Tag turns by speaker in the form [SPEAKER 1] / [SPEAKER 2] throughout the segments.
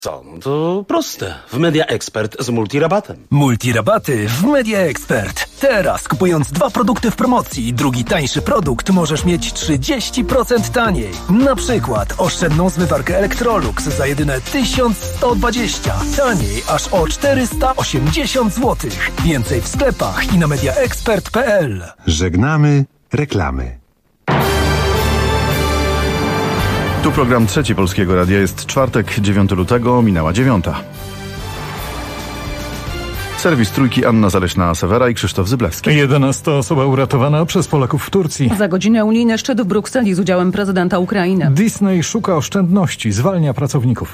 [SPEAKER 1] Co? To proste. W Media Expert z multirabatem.
[SPEAKER 2] Multirabaty w Media Expert. Teraz kupując 2 produkty w promocji i drugi tańszy produkt możesz mieć 30% taniej. Na przykład oszczędną zmywarkę Electrolux za jedyne 1120. Taniej aż o 480 zł. Więcej w sklepach i na mediaexpert.pl.
[SPEAKER 3] Żegnamy reklamy.
[SPEAKER 4] Tu program Trzeci Polskiego Radia. Jest czwartek, 9 lutego, minęła 9. Serwis Trójki, Anna Zaleśna-Sewera i Krzysztof Zyblewski.
[SPEAKER 5] 11 osoba uratowana przez Polaków w Turcji.
[SPEAKER 6] Za godzinę unijny szczyt w Brukseli z udziałem prezydenta Ukrainy.
[SPEAKER 5] Disney szuka oszczędności, zwalnia pracowników.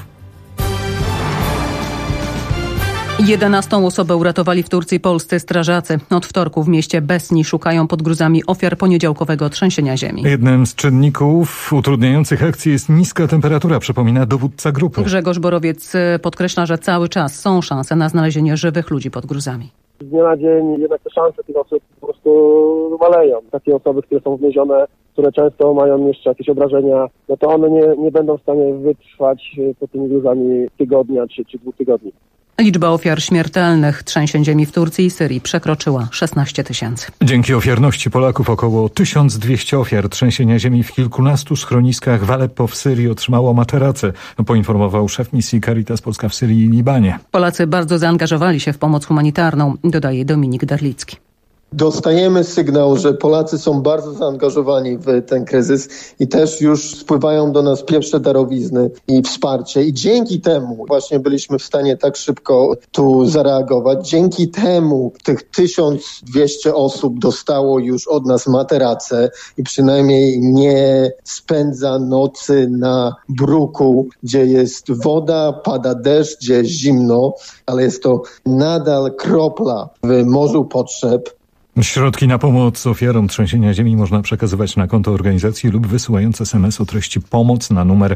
[SPEAKER 6] 11 osobę uratowali w Turcji polscy strażacy. Od wtorku w mieście Besni szukają pod gruzami ofiar poniedziałkowego trzęsienia ziemi.
[SPEAKER 5] Jednym z czynników utrudniających akcję jest niska temperatura, przypomina dowódca grupy.
[SPEAKER 6] Grzegorz Borowiec podkreśla, że cały czas są szanse na znalezienie żywych ludzi pod gruzami.
[SPEAKER 7] Z dnia na dzień jednak te szanse tych osób po prostu maleją. Takie osoby, które są więzione, które często mają jeszcze jakieś obrażenia, no to one nie będą w stanie wytrwać pod tymi gruzami tygodnia czy 2 tygodni.
[SPEAKER 6] Liczba ofiar śmiertelnych trzęsień ziemi w Turcji i Syrii przekroczyła 16 000.
[SPEAKER 5] Dzięki ofiarności Polaków około 1200 ofiar trzęsienia ziemi w kilkunastu schroniskach w Aleppo w Syrii otrzymało materace, poinformował szef misji Caritas Polska w Syrii i Libanie.
[SPEAKER 6] Polacy bardzo zaangażowali się w pomoc humanitarną, dodaje Dominik Darlicki.
[SPEAKER 8] Dostajemy sygnał, że Polacy są bardzo zaangażowani w ten kryzys i też już spływają do nas pierwsze darowizny i wsparcie. I dzięki temu właśnie byliśmy w stanie tak szybko tu zareagować. Dzięki temu tych 1200 osób dostało już od nas materace i przynajmniej nie spędza nocy na bruku, gdzie jest woda, pada deszcz, gdzie jest zimno, ale jest to nadal kropla w morzu potrzeb.
[SPEAKER 5] Środki na pomoc ofiarom trzęsienia ziemi można przekazywać na konto organizacji lub wysyłając SMS o treści pomoc na numer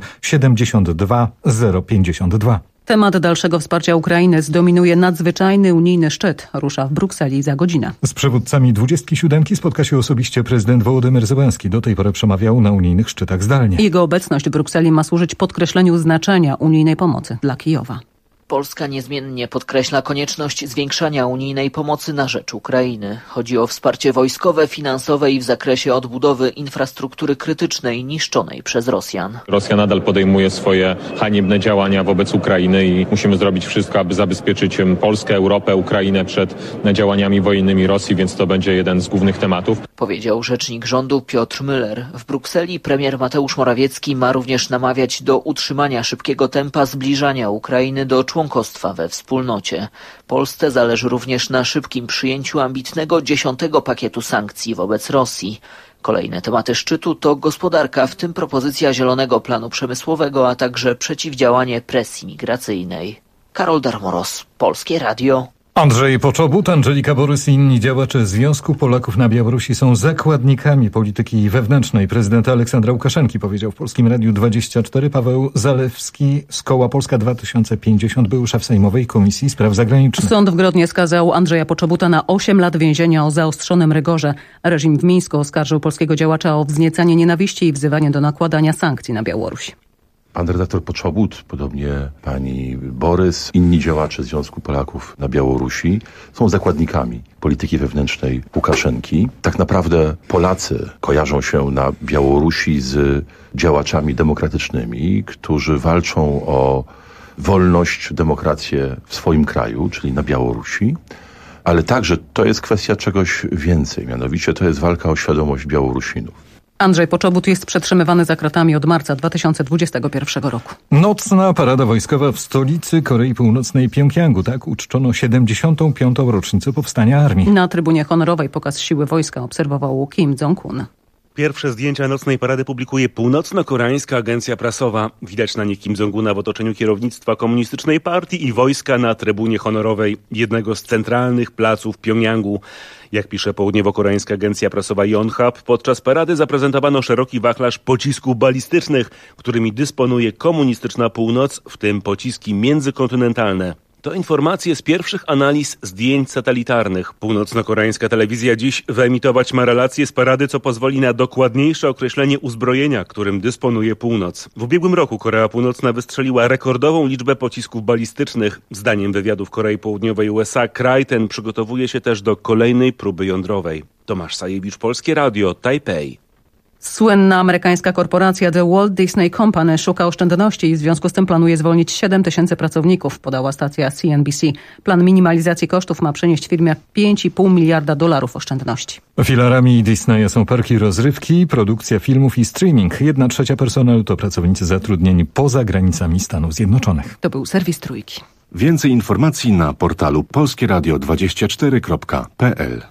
[SPEAKER 5] 72052.
[SPEAKER 6] Temat dalszego wsparcia Ukrainy zdominuje nadzwyczajny unijny szczyt. Rusza w Brukseli za godzinę.
[SPEAKER 5] Z przywódcami 27 spotka się osobiście prezydent Wołodymyr Zełenski. Do tej pory przemawiał na unijnych szczytach zdalnie.
[SPEAKER 6] Jego obecność w Brukseli ma służyć podkreśleniu znaczenia unijnej pomocy dla Kijowa.
[SPEAKER 9] Polska niezmiennie podkreśla konieczność zwiększania unijnej pomocy na rzecz Ukrainy. Chodzi o wsparcie wojskowe, finansowe i w zakresie odbudowy infrastruktury krytycznej niszczonej przez Rosjan.
[SPEAKER 10] Rosja nadal podejmuje swoje haniebne działania wobec Ukrainy i musimy zrobić wszystko, aby zabezpieczyć Polskę, Europę, Ukrainę przed działaniami wojennymi Rosji, więc to będzie jeden z głównych tematów.
[SPEAKER 9] Powiedział rzecznik rządu Piotr Müller. W Brukseli premier Mateusz Morawiecki ma również namawiać do utrzymania szybkiego tempa zbliżania Ukrainy do członkostwa we wspólnocie. Polsce zależy również na szybkim przyjęciu ambitnego 10. pakietu sankcji wobec Rosji. Kolejne tematy szczytu to gospodarka, w tym propozycja Zielonego Planu Przemysłowego, a także przeciwdziałanie presji migracyjnej. Karol Darmoros, Polskie Radio.
[SPEAKER 5] Andrzej Poczobut, Andżelika Borys i inni działacze Związku Polaków na Białorusi są zakładnikami polityki wewnętrznej prezydenta Aleksandra Łukaszenki, powiedział w Polskim Radiu 24 Paweł Zalewski z Koła Polska 2050, był szef Sejmowej Komisji Spraw Zagranicznych.
[SPEAKER 6] Sąd w Grodnie skazał Andrzeja Poczobuta na 8 lat więzienia o zaostrzonym rygorze. Reżim w Mińsku oskarżył polskiego działacza o wzniecanie nienawiści i wzywanie do nakładania sankcji na Białoruś.
[SPEAKER 11] Pan redaktor Poczobut, podobnie pani Borys, inni działacze Związku Polaków na Białorusi są zakładnikami polityki wewnętrznej Łukaszenki. Tak naprawdę Polacy kojarzą się na Białorusi z działaczami demokratycznymi, którzy walczą o wolność, demokrację w swoim kraju, czyli na Białorusi. Ale także to jest kwestia czegoś więcej, mianowicie to jest walka o świadomość Białorusinów.
[SPEAKER 6] Andrzej Poczobut jest przetrzymywany za kratami od marca 2021 roku.
[SPEAKER 5] Nocna parada wojskowa w stolicy Korei Północnej Pjongjangu. Tak uczczono 75. rocznicę powstania armii.
[SPEAKER 6] Na trybunie honorowej pokaz siły wojska obserwował Kim Jong-un.
[SPEAKER 12] Pierwsze zdjęcia nocnej parady publikuje północno-koreańska agencja prasowa. Widać na nich Kim Jong-una w otoczeniu kierownictwa komunistycznej partii i wojska na trybunie honorowej jednego z centralnych placów Pjongjangu. Jak pisze południowo-koreańska agencja prasowa Yonhap, podczas parady zaprezentowano szeroki wachlarz pocisków balistycznych, którymi dysponuje komunistyczna północ, w tym pociski międzykontynentalne. To informacje z pierwszych analiz zdjęć satelitarnych. Północno-koreańska telewizja dziś wyemitować ma relacje z parady, co pozwoli na dokładniejsze określenie uzbrojenia, którym dysponuje północ. W ubiegłym roku Korea Północna wystrzeliła rekordową liczbę pocisków balistycznych. Zdaniem wywiadów Korei Południowej USA kraj ten przygotowuje się też do kolejnej próby jądrowej. Tomasz Sajewicz, Polskie Radio, Tajpej.
[SPEAKER 6] Słynna amerykańska korporacja The Walt Disney Company szuka oszczędności i w związku z tym planuje zwolnić 7 000 pracowników, podała stacja CNBC. Plan minimalizacji kosztów ma przynieść firmie $5,5 miliarda oszczędności.
[SPEAKER 5] Filarami Disneya są parki rozrywki, produkcja filmów i streaming. 1/3 personelu to pracownicy zatrudnieni poza granicami Stanów Zjednoczonych.
[SPEAKER 6] To był serwis Trójki.
[SPEAKER 3] Więcej informacji na portalu polskieradio24.pl.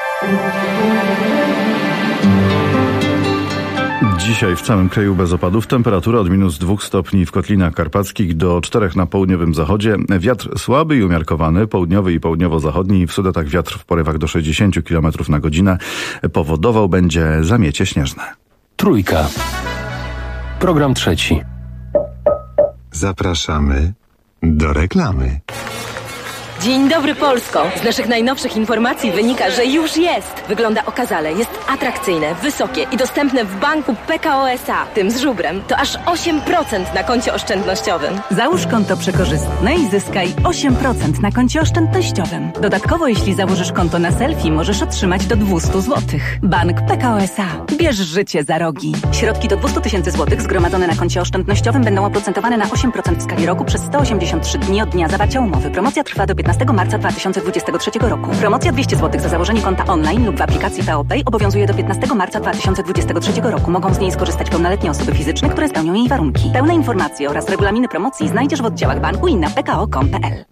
[SPEAKER 4] Dzisiaj w całym kraju bez opadów. Temperatura od -2 stopni w Kotlinach Karpackich do 4 na południowym zachodzie. Wiatr słaby i umiarkowany, południowy i południowo-zachodni. W Sudetach wiatr w porywach do 60 km na godzinę. Powodował będzie zamiecie śnieżne.
[SPEAKER 13] Trójka. Program trzeci.
[SPEAKER 3] Zapraszamy do reklamy.
[SPEAKER 14] Dzień dobry Polsko! Z naszych najnowszych informacji wynika, że już jest! Wygląda okazale, jest atrakcyjne, wysokie i dostępne w banku PKO SA. Tym z żubrem to aż 8% na koncie oszczędnościowym.
[SPEAKER 15] Załóż konto przekorzystne i zyskaj 8% na koncie oszczędnościowym. Dodatkowo, jeśli założysz konto na selfie, możesz otrzymać do 200 zł. Bank PKO SA. Bierz życie za rogi. Środki do 200 000 zł zgromadzone na koncie oszczędnościowym będą oprocentowane na 8% w skali roku przez 183 dni od dnia zawarcia umowy. Promocja trwa do 15 marca 2023 roku. Promocja 200 zł za założenie konta online lub w aplikacji PO Pay obowiązuje do 15 marca 2023 roku. Mogą z niej skorzystać pełnoletnie osoby fizyczne, które spełnią jej warunki. Pełne informacje oraz regulaminy promocji znajdziesz w oddziałach banku i na pko.com.pl.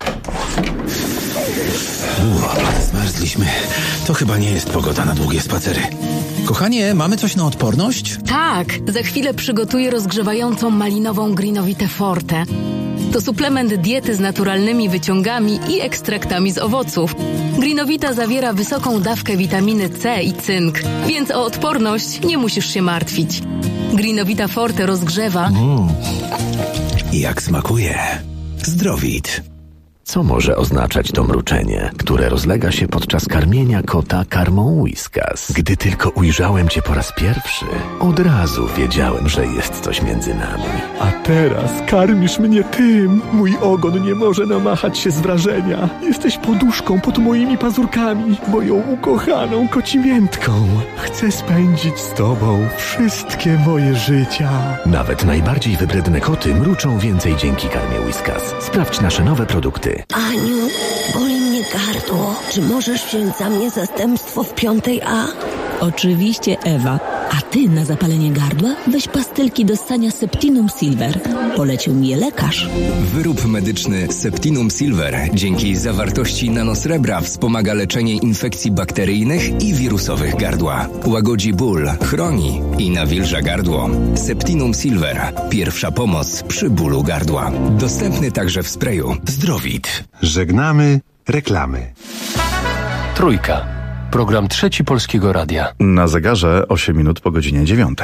[SPEAKER 1] Zmarzliśmy. To chyba nie jest pogoda na długie spacery. Kochanie, mamy coś na odporność?
[SPEAKER 16] Tak, za chwilę przygotuję rozgrzewającą malinową Greenovitę Forte. To suplement diety z naturalnymi wyciągami i ekstraktami z owoców. Greenovita zawiera wysoką dawkę witaminy C i cynk, więc o odporność nie musisz się martwić. Greenovita Forte rozgrzewa.
[SPEAKER 1] Jak smakuje. Zdrowit.
[SPEAKER 17] Co może oznaczać to mruczenie, które rozlega się podczas karmienia kota karmą Whiskas? Gdy tylko ujrzałem cię po raz pierwszy, od razu wiedziałem, że jest coś między nami.
[SPEAKER 18] A teraz karmisz mnie tym. Mój ogon nie może namachać się z wrażenia. Jesteś poduszką pod moimi pazurkami, moją ukochaną kocimiętką. Chcę spędzić z tobą wszystkie moje życia.
[SPEAKER 17] Nawet najbardziej wybredne koty mruczą więcej dzięki karmie Whiskas. Sprawdź nasze nowe produkty.
[SPEAKER 19] Aniu, boli mnie gardło. Czy możesz wziąć za mnie zastępstwo w 5A?
[SPEAKER 20] Oczywiście, Ewa. A ty na zapalenie gardła weź pastylki do ssania Septinum Silver. Polecił mi je lekarz.
[SPEAKER 21] Wyrób medyczny Septinum Silver dzięki zawartości nanosrebra wspomaga leczenie infekcji bakteryjnych i wirusowych gardła. Łagodzi ból, chroni i nawilża gardło. Septinum Silver. Pierwsza pomoc przy bólu gardła. Dostępny także w sprayu. Zdrowit.
[SPEAKER 3] Żegnamy reklamy.
[SPEAKER 13] Trójka. Program trzeci Polskiego Radia.
[SPEAKER 4] Na zegarze 8 minut po godzinie 9.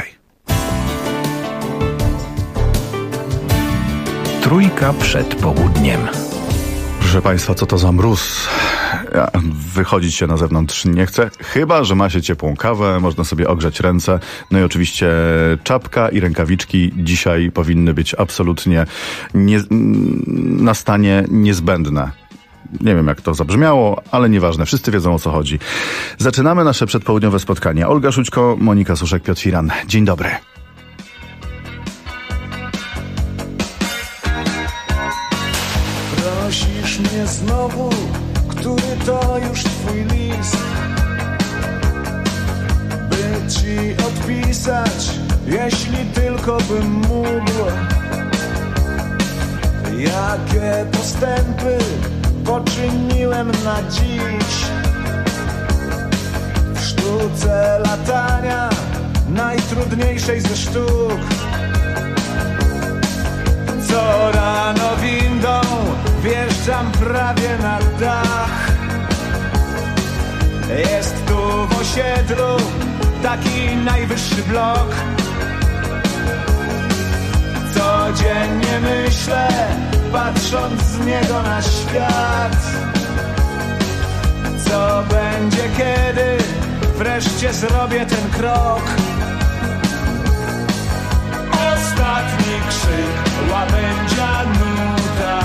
[SPEAKER 2] Trójka przed południem.
[SPEAKER 4] Proszę Państwa, co to za mróz? Wychodzić się na zewnątrz nie chcę, chyba że ma się ciepłą kawę, można sobie ogrzać ręce. No i oczywiście czapka i rękawiczki dzisiaj powinny być absolutnie na stanie niezbędne. Nie wiem, jak to zabrzmiało, ale nieważne. Wszyscy wiedzą, o co chodzi. Zaczynamy nasze przedpołudniowe spotkanie. Olga Szućko, Monika Suszek, Piotr Firan. Dzień dobry.
[SPEAKER 22] Prosisz mnie znowu, który to już twój list, by ci odpisać, jeśli tylko bym mógł. Jakie postępy poczyniłem na dziś w sztuce latania, najtrudniejszej ze sztuk. Co rano windą wjeżdżam prawie na dach. Jest tu w osiedlu taki najwyższy blok. Codziennie myślę, patrząc z niego na świat. Co będzie, kiedy wreszcie zrobię ten krok? Ostatni krzyk, łabędzia nuda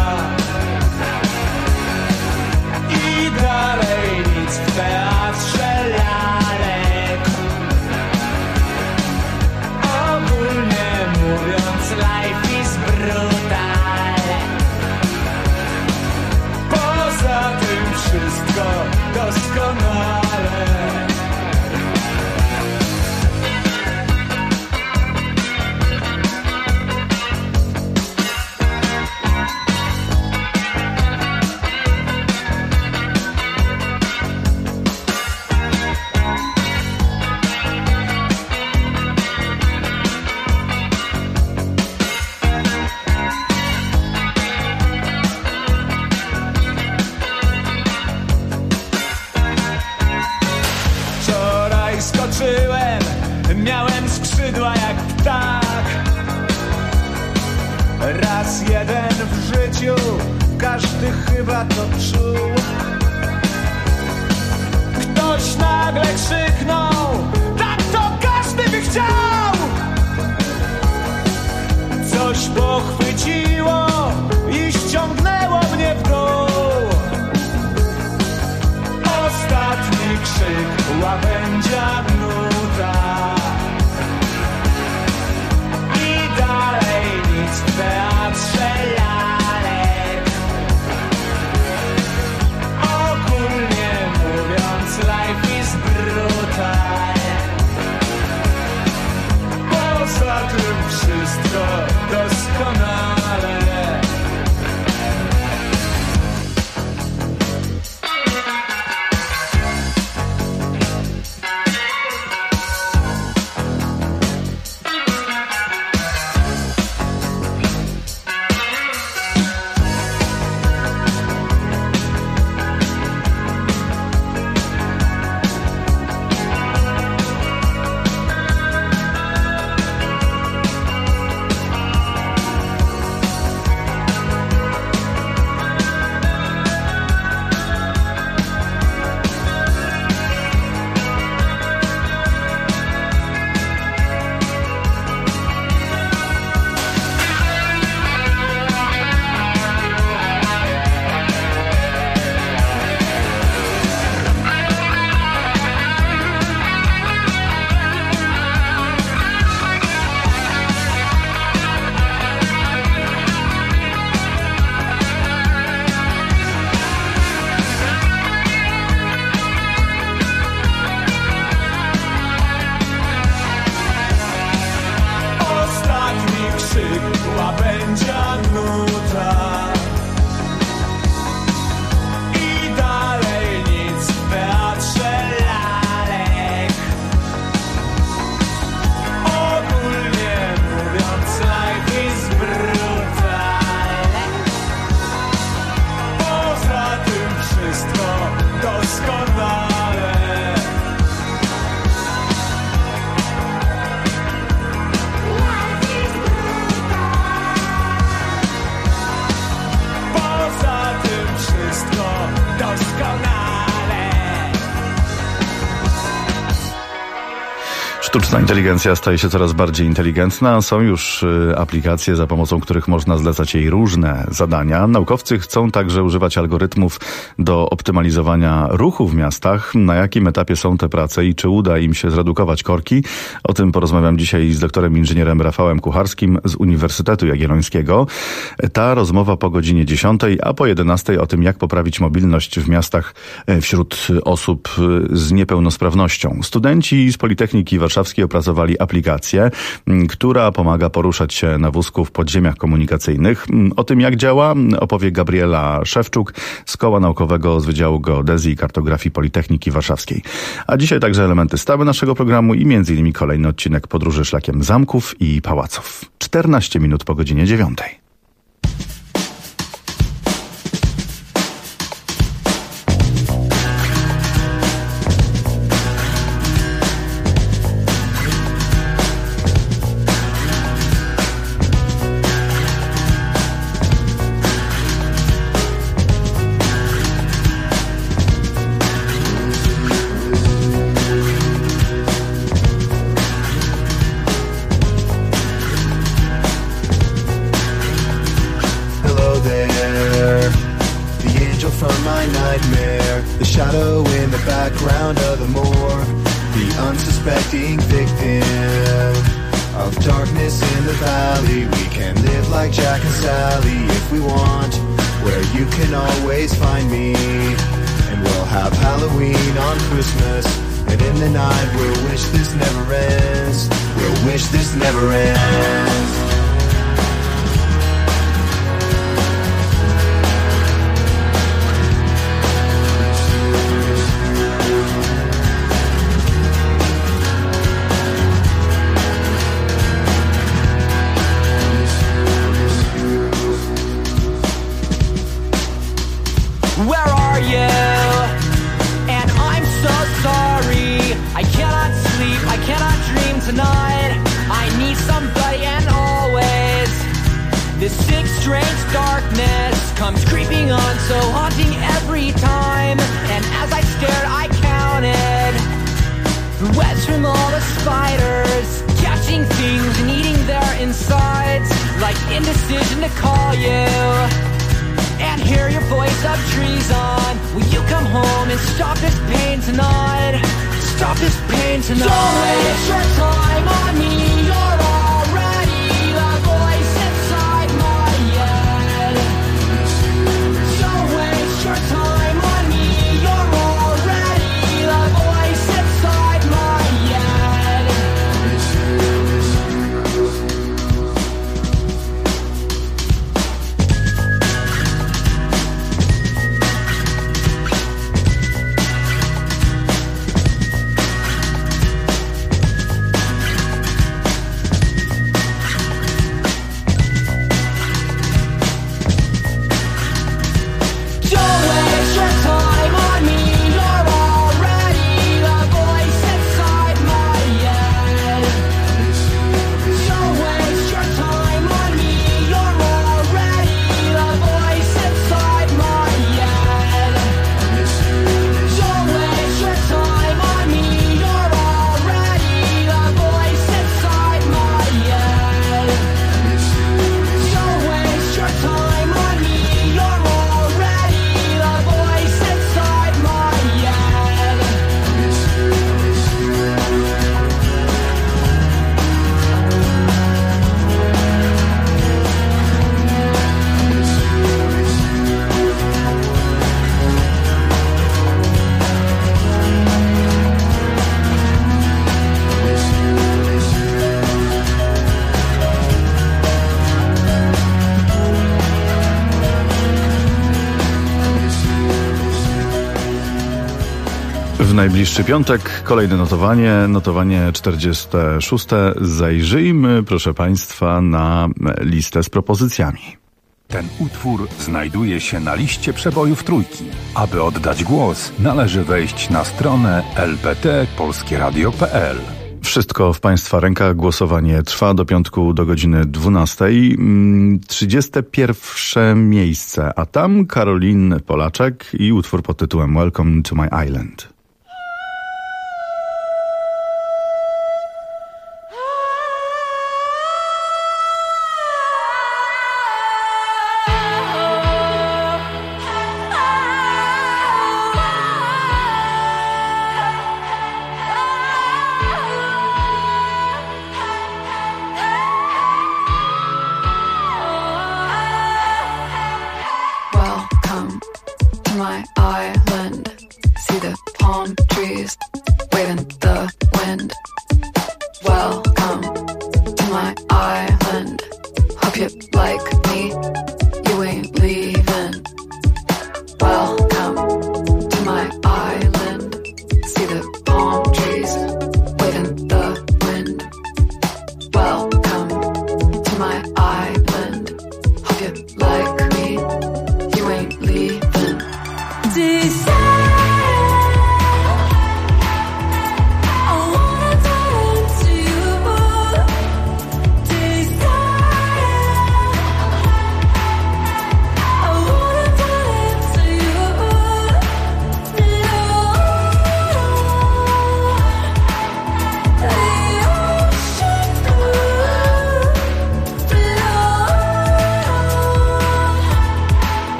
[SPEAKER 22] i dalej nic w teatrze lalek. Ogólnie mówiąc, life is brutal. Poza tym wszystko doskonale. Miałem skrzydła jak ptak. Raz jeden w życiu, każdy chyba to czuł. Ktoś nagle krzyknął, tak to każdy by chciał. Coś pochwyciło i ściągnęło mnie w dół. Ostatni krzyk, łabędzia nuda. W teatrze lalek. Ogólnie mówiąc, life is brutal. Poza tym wszystko doskonale.
[SPEAKER 4] Sztuczna inteligencja staje się coraz bardziej inteligentna. Są już aplikacje, za pomocą których można zlecać jej różne zadania. Naukowcy chcą także używać algorytmów do optymalizowania ruchu w miastach. Na jakim etapie są te prace i czy uda im się zredukować korki? O tym porozmawiam dzisiaj z doktorem inżynierem Rafałem Kucharskim z Uniwersytetu Jagiellońskiego. Ta rozmowa po godzinie 10, a po 11 o tym, jak poprawić mobilność w miastach wśród osób z niepełnosprawnością. Studenci z Politechniki Warszawskiej opracowali aplikację, która pomaga poruszać się na wózku w podziemiach komunikacyjnych. O tym, jak działa, opowie Gabriela Szewczuk z Koła Naukowego z Wydziału Geodezji i Kartografii Politechniki Warszawskiej. A dzisiaj także elementy stałe naszego programu i m.in. kolejny odcinek podróży szlakiem zamków i pałaców. 14 minut po godzinie 9.
[SPEAKER 7] nightmare, the shadow in the background of the morgue, the unsuspecting victim of darkness in the valley. We can live like Jack and Sally if we want, where you can always find me. And we'll have Halloween on Christmas, and in the night we'll wish this never ends. We'll wish this never ends.
[SPEAKER 22] Where are you? And I'm so sorry. I cannot sleep, I cannot dream tonight. I need somebody and always. This sick, strange darkness comes creeping on, so haunting every time. And as I stared, I counted the webs from all the spiders, catching things and eating their insides, like indecision to call you and hear your voice of treason. Will you come home and stop this pain tonight? Stop this pain tonight. Don't waste your time on me. You're already the voice inside my head. Don't waste your time on me. You're already the voice inside my head.
[SPEAKER 4] W najbliższy piątek kolejne notowanie 46. Zajrzyjmy, proszę Państwa, na listę z propozycjami.
[SPEAKER 8] Ten utwór znajduje się na liście przebojów Trójki. Aby oddać głos, należy wejść na stronę lpt.polskieradio.pl.
[SPEAKER 4] Wszystko w Państwa rękach. Głosowanie trwa do piątku do godziny 12. 31. miejsce, a tam Karolin Polaczek i utwór pod tytułem Welcome to My Island.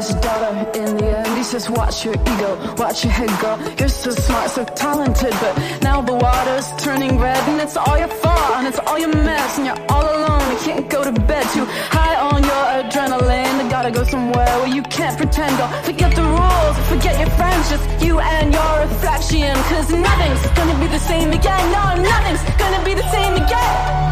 [SPEAKER 9] God's daughter in the end. He says, watch your ego, watch your head, girl. You're so smart, so talented, but now the water's turning red, and it's all your fault, and it's all your mess, and you're all alone. You can't go to bed, too high on your adrenaline. You gotta go somewhere where you can't pretend, girl. Forget the rules, forget your friends, just you and your reflection. 'Cause nothing's gonna be the same again. No, nothing's gonna be the same again.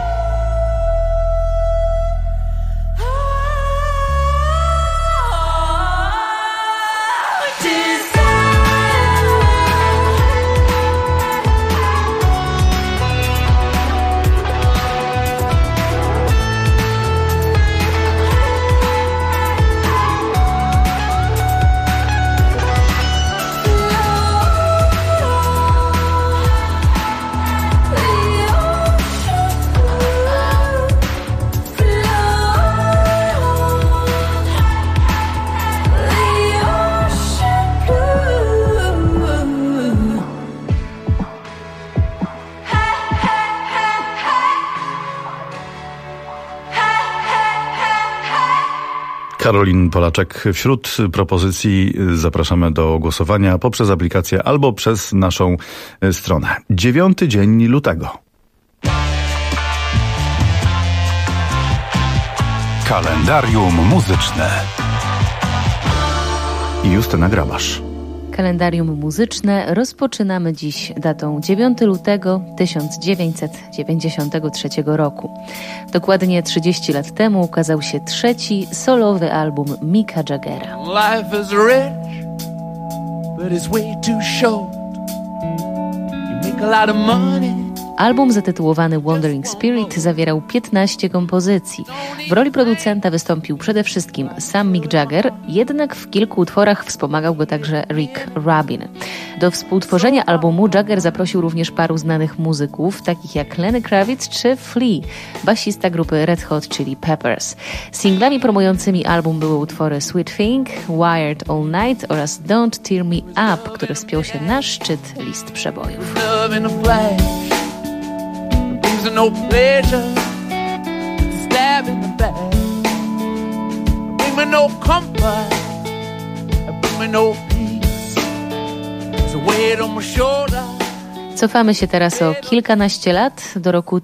[SPEAKER 4] Karolin Polaczek. Wśród propozycji zapraszamy do głosowania poprzez aplikację albo przez naszą stronę. 9 dzień lutego.
[SPEAKER 8] Kalendarium muzyczne.
[SPEAKER 4] Justyna Grabasz.
[SPEAKER 10] Kalendarium muzyczne rozpoczynamy dziś datą 9 lutego 1993 roku. Dokładnie 30 lat temu ukazał się trzeci solowy album Micka Jaggera.
[SPEAKER 23] Life is rich, but it's way too short. You make a lot of money.
[SPEAKER 10] Album zatytułowany Wandering Spirit zawierał 15 kompozycji. W roli producenta wystąpił przede wszystkim sam Mick Jagger, jednak w kilku utworach wspomagał go także Rick Rubin. Do współtworzenia albumu Jagger zaprosił również paru znanych muzyków, takich jak Lenny Kravitz czy Flea, basista grupy Red Hot Chili Peppers. Singlami promującymi album były utwory Sweet Thing, Wired All Night oraz Don't Tear Me Up, który wspiął się na szczyt list przebojów.
[SPEAKER 23] No pleasure, stab in the back. Bring me no comfort, bring me no peace. There's a weight on my shoulder.
[SPEAKER 10] Cofamy się teraz o kilkanaście lat do roku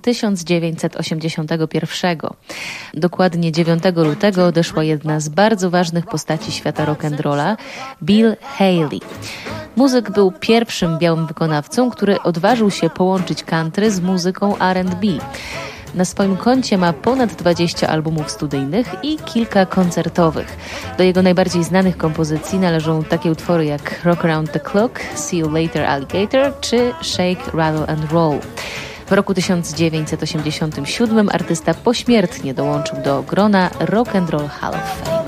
[SPEAKER 10] 1981. Dokładnie 9 lutego odeszła jedna z bardzo ważnych postaci świata rock'n'rolla, Bill Haley. Muzyk był pierwszym białym wykonawcą, który odważył się połączyć country z muzyką R&B. Na swoim koncie ma ponad 20 albumów studyjnych i kilka koncertowych. Do jego najbardziej znanych kompozycji należą takie utwory jak Rock Around the Clock, See You Later Alligator czy Shake, Rattle and Roll. W roku 1987 artysta pośmiertnie dołączył do grona Rock and Roll Hall of Fame.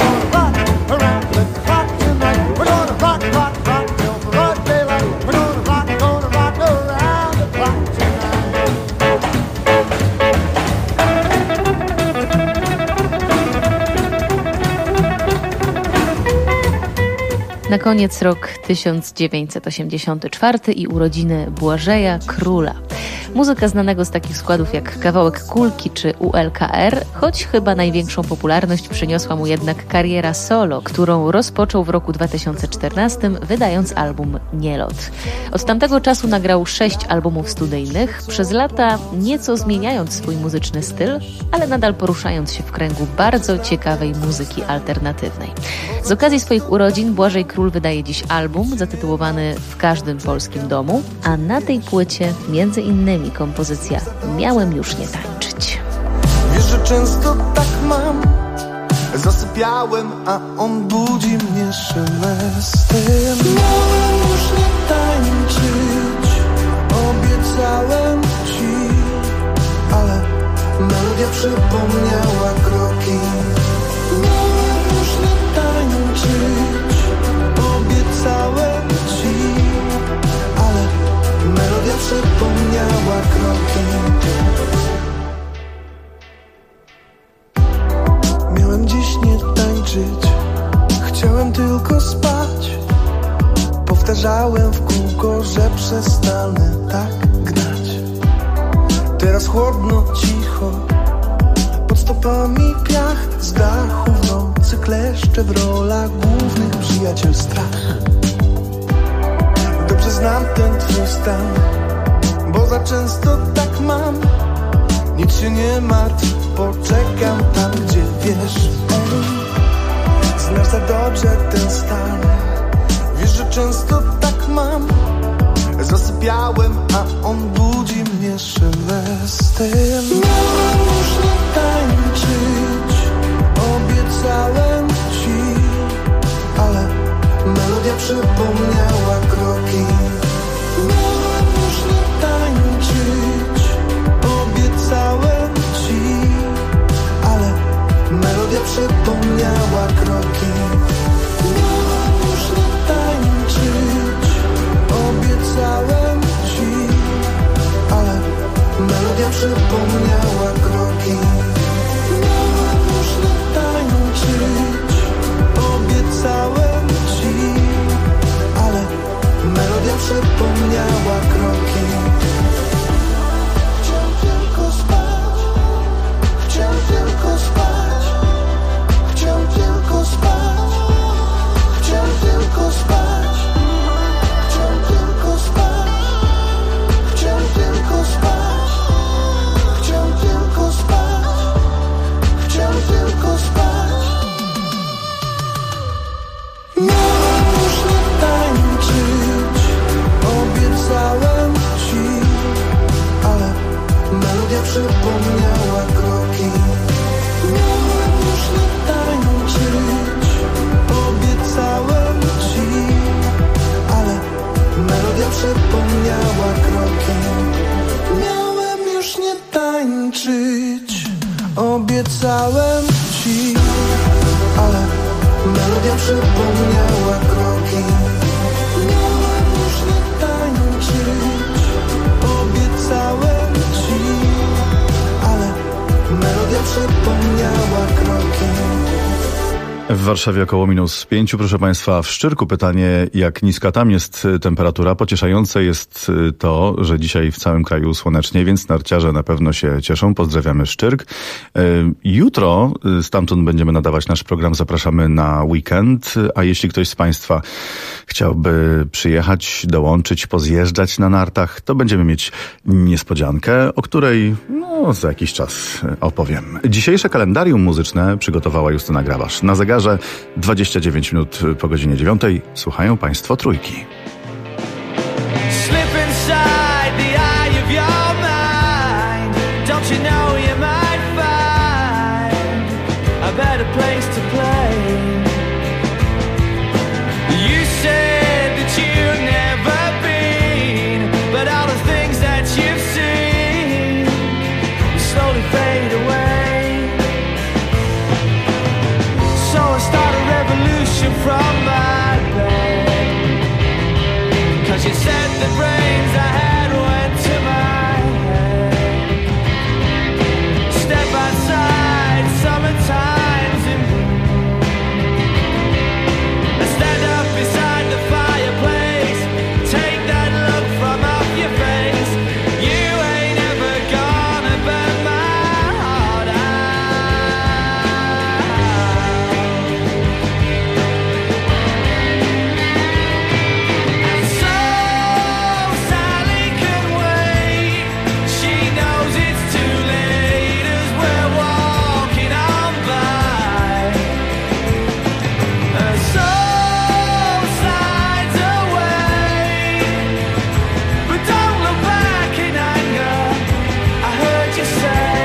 [SPEAKER 10] Na koniec rok 1984 i urodziny Błażeja Króla. Muzyka znanego z takich składów jak Kawałek Kulki czy ULKR, choć chyba największą popularność przyniosła mu jednak kariera solo, którą rozpoczął w roku 2014, wydając album Nielot. Od tamtego czasu nagrał 6 albumów studyjnych, przez lata nieco zmieniając swój muzyczny styl, ale nadal poruszając się w kręgu bardzo ciekawej muzyki alternatywnej. Z okazji swoich urodzin Błażej Król wydaje dziś album zatytułowany W każdym polskim domu, a na tej płycie między innymi kompozycja Miałem już nie tańczyć.
[SPEAKER 24] Wiesz, że często tak mam. Zasypiałem, a on budzi mnie szelestem. Miałem już nie tańczyć, obiecałem ci, ale melodia przypomniała kroki. Miałem już nie tańczyć, obiecałem ci, ale melodia przypomniała kroki. Miałem dziś nie tańczyć, chciałem tylko spać. Powtarzałem w kółko, że przestanę tak gnać. Teraz chłodno, cicho, pod stopami piach z dachu w nocy kleszcze w rolach głównych przyjaciel strach. Dobrze znam ten twój stan, bo za często tak mam. Nic się nie martw, poczekam tam, gdzie wiesz. Znasz za dobrze ten stan, wiesz, że często tak mam. Zasypiałem, a on budzi mnie szelestem. Miałem już nie tańczyć, obiecałem ci, ale melodia przypomniała kroki. Miałem już nie tańczyć, obiecałem ci, ale melodia przypomniała kroki. Miałem już nie tańczyć, obiecałem ci, ale melodia przypomniała kroki. Miałem już nie tańczyć, obiecałem ci, ale melodia przypomniała kroki. Chciał tylko spać, chciał tylko spać, chciał tylko spać, chciał tylko spać, chciał tylko spać, chciał tylko spać, chciał tylko spać, chciał tylko spać. Miałem już nie tańczyć, obiecałem ci, ale melodia przypomniała kroki. Miałem już nie tańczyć, obiecałem ci, ale melodia przypomniała kroki. Miałem już nie tańczyć, obiecałem ci, ale melodia przypomniała kroki. Miałem już nie tańczyć, obiecałem ci, ale melodia przypomniała kroki.
[SPEAKER 4] W Warszawie około -5, proszę Państwa. W Szczyrku pytanie, jak niska tam jest temperatura. Pocieszające jest to, że dzisiaj w całym kraju słonecznie, więc narciarze na pewno się cieszą. Pozdrawiamy Szczyrk. Jutro stamtąd będziemy nadawać nasz program. Zapraszamy na weekend. A jeśli ktoś z Państwa chciałby przyjechać, dołączyć, pozjeżdżać na nartach, to będziemy mieć niespodziankę, o której za jakiś czas opowiem. Dzisiejsze kalendarium muzyczne przygotowała Justyna Grabasz. Na zegarze 29 minut po godzinie 9. Słuchają Państwo Trójki.
[SPEAKER 22] Slip inside the eye of your mind. Don't you know you might find a better place to play? You said that you've never been, but all the things that you've seen slowly fade away. So I start a revolution from my bed, 'cause you said the brains I had went to my head. Step outside, summertime's in bloom. I stand up beside the fireplace, take that look from off your face. You ain't ever gonna burn my heart out. And so Sally can wait. She knows it's too late as we're walking on by. And so slides away, but don't look back in anger. I heard you say.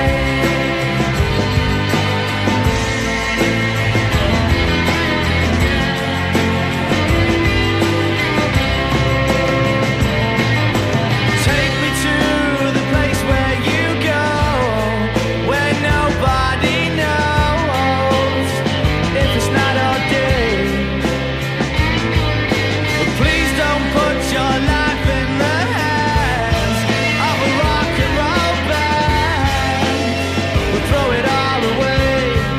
[SPEAKER 22] Take me to the place where you go, where nobody knows if it's not our day. But please don't put your life in the hands of a rock and roll band. We'll throw it all away.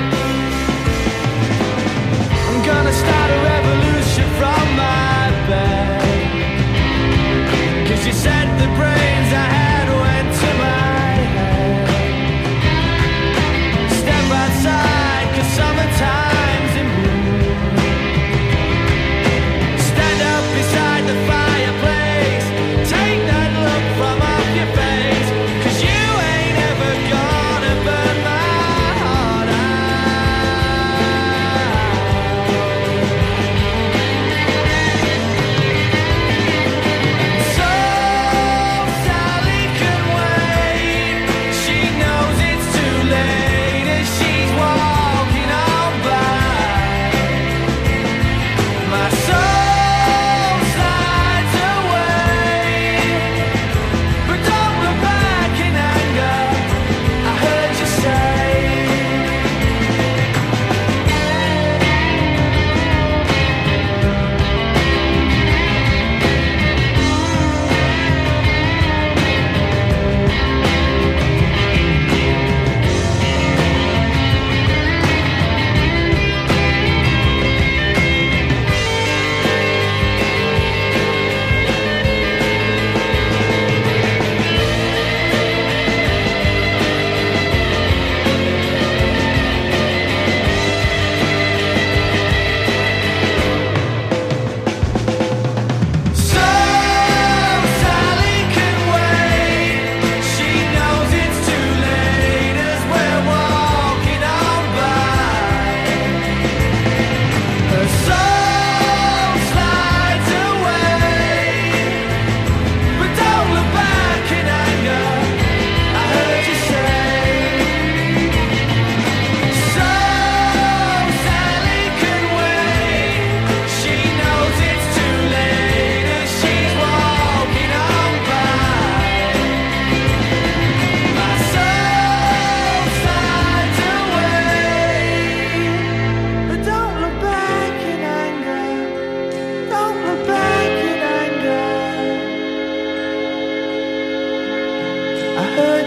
[SPEAKER 22] I'm gonna start a revolution from my bed, 'cause you said the brains I had went to my head. Step outside, 'cause summertime's in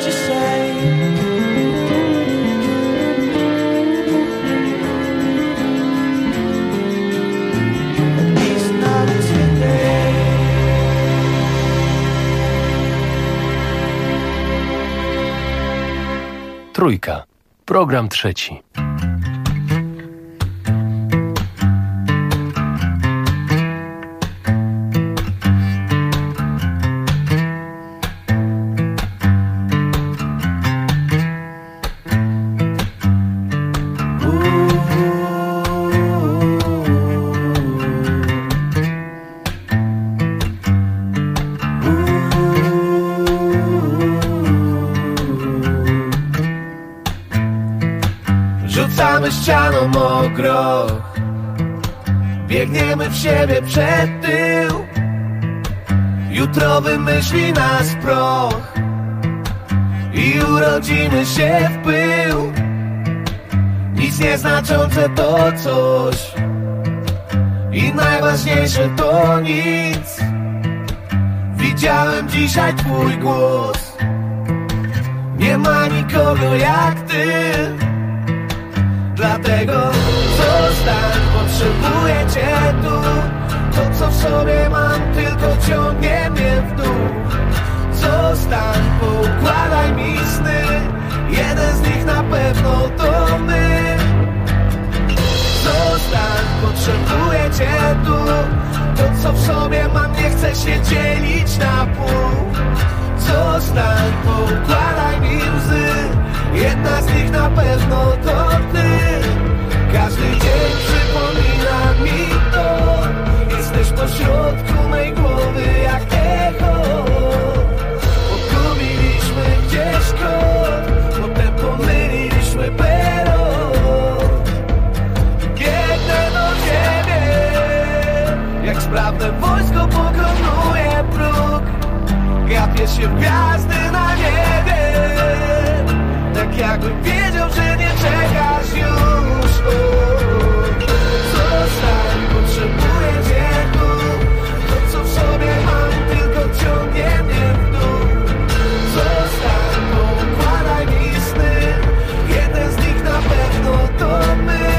[SPEAKER 23] you say. At least not today.
[SPEAKER 13] Trójka. Program trzeci.
[SPEAKER 23] Rzucamy ścianą o groch, biegniemy w siebie przed tył. Jutro wymyśli nas proch i urodzimy się w pył. Nic nieznaczące to coś i najważniejsze to nic. Widziałem dzisiaj twój głos, nie ma nikogo jak ty. Dlatego zostań, potrzebuję cię tu. To co w sobie mam tylko ciągnie mnie w dół. Zostań, poukładaj mi sny, jeden z nich na pewno to my. Zostań, potrzebuję cię tu. To co w sobie mam nie chcę się dzielić na pół. Zostań, poukładaj mi łzy, jedna z nich na pewno to ty. Każdy dzień przypomina mi to. Jesteś pośrodku mej głowy jak echo. Pogubiliśmy gdzieś krok, potem pomyliliśmy pero. Biegnę do ciebie, jak sprawne wojsko pokonuje próg. Gapię się w gwiazdy na niebie, tak jakbym wiedział, że nie czekasz już. Zostań, potrzebuję cię tu. To co w sobie mam tylko ciągnie mnie w dół. Zostań, poukładaj mi sny, jeden z nich na pewno to my.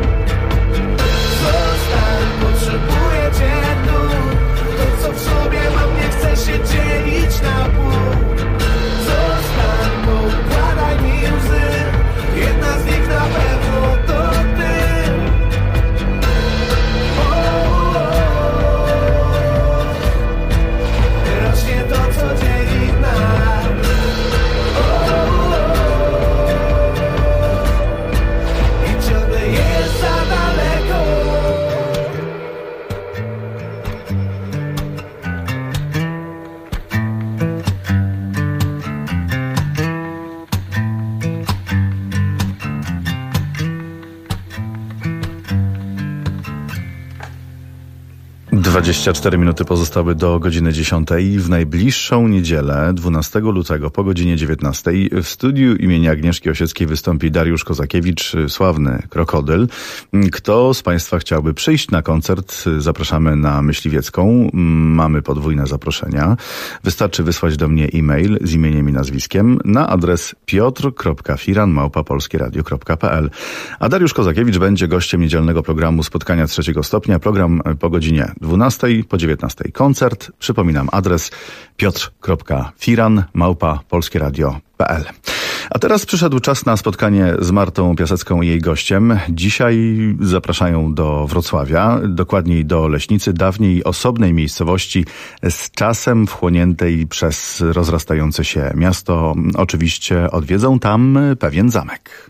[SPEAKER 23] Zostań, potrzebuję cię tu. To co w sobie mam nie chcę się dzielić na pół. Zostań, poukładaj mi łzy, jedna z nich na pewno to ty. Rośnie to, co dzieli nas. I ciągle jest za daleko.
[SPEAKER 4] - 24 minuty pozostały do godziny 10. W najbliższą niedzielę, 12 lutego po godzinie 19 w studiu imienia Agnieszki Osieckiej wystąpi Dariusz Kozakiewicz, sławny krokodyl. Kto z Państwa chciałby przyjść na koncert, zapraszamy na Myśliwiecką. Mamy podwójne zaproszenia. Wystarczy wysłać do mnie e-mail z imieniem i nazwiskiem na adres piotr.firan@polskieradio.pl. A Dariusz Kozakiewicz będzie gościem niedzielnego programu Spotkania trzeciego stopnia. Program po godzinie 12 po 19 koncert. Przypominam adres piotr.firan@polskieradio.pl. A teraz przyszedł czas na spotkanie z Martą Piasecką i jej gościem. Dzisiaj zapraszają do Wrocławia, dokładniej do Leśnicy, dawniej osobnej miejscowości, z czasem wchłoniętej przez rozrastające się miasto. Oczywiście odwiedzą tam pewien zamek.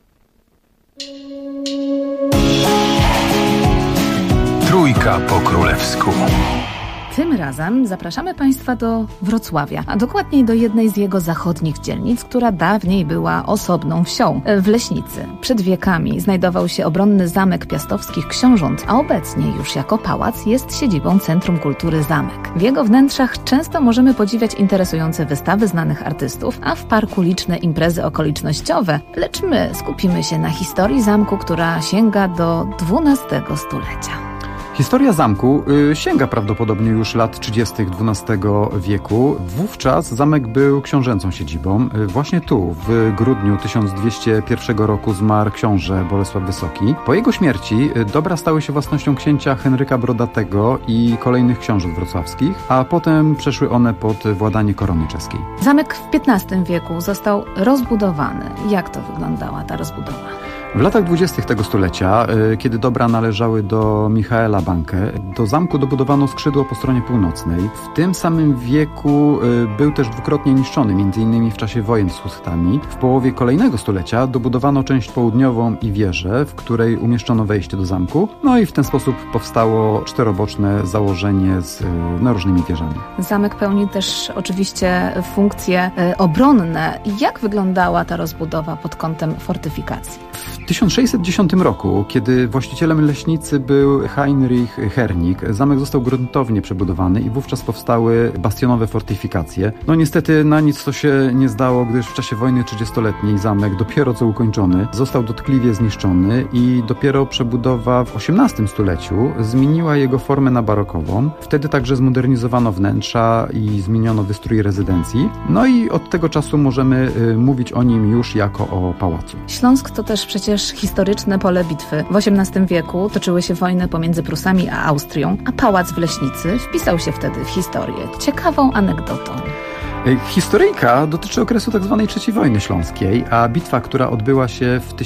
[SPEAKER 8] Trójka po królewsku.
[SPEAKER 5] Tym razem zapraszamy Państwa do Wrocławia, a dokładniej do jednej z jego zachodnich dzielnic, która dawniej była osobną wsią. W Leśnicy przed wiekami znajdował się obronny zamek piastowskich książąt, a obecnie już jako pałac jest siedzibą Centrum Kultury Zamek. W jego wnętrzach często możemy podziwiać interesujące wystawy znanych artystów, a w parku liczne imprezy okolicznościowe, lecz my skupimy się na historii zamku, która sięga do XII stulecia.
[SPEAKER 6] Historia zamku sięga prawdopodobnie już lat 30. XII wieku. Wówczas zamek był książęcą siedzibą. Właśnie tu, w grudniu 1201 roku zmarł książę Bolesław Wysoki. Po jego śmierci dobra stały się własnością księcia Henryka Brodatego i kolejnych książąt wrocławskich, a potem przeszły one pod władanie korony czeskiej.
[SPEAKER 5] Zamek w XV wieku został rozbudowany. Jak to wyglądała ta rozbudowa?
[SPEAKER 6] W latach 20. tego stulecia, kiedy dobra należały do Michaela Banke, do zamku dobudowano skrzydło po stronie północnej. W tym samym wieku był też dwukrotnie niszczony, m.in. w czasie wojen z Husytami. W połowie kolejnego stulecia dobudowano część południową i wieżę, w której umieszczono wejście do zamku. No i w ten sposób powstało czteroboczne założenie z różnymi wieżami.
[SPEAKER 5] Zamek pełni też oczywiście funkcje obronne. Jak wyglądała ta rozbudowa pod kątem fortyfikacji?
[SPEAKER 6] W 1610 roku, kiedy właścicielem leśnicy był Heinrich Hernik, zamek został gruntownie przebudowany i wówczas powstały bastionowe fortyfikacje. No niestety na nic to się nie zdało, gdyż w czasie wojny 30-letniej zamek, dopiero co ukończony, został dotkliwie zniszczony i dopiero przebudowa w XVIII stuleciu zmieniła jego formę na barokową. Wtedy także zmodernizowano wnętrza i zmieniono wystrój rezydencji. No i od tego czasu możemy mówić o nim już jako o pałacu.
[SPEAKER 5] Śląsk to też przecież historyczne pole bitwy. W XVIII wieku toczyły się wojny pomiędzy Prusami a Austrią, a pałac w Leśnicy wpisał się wtedy w historię. Ciekawą anegdotą.
[SPEAKER 6] Historyjka dotyczy okresu tzw. III wojny śląskiej, a bitwa, która odbyła się w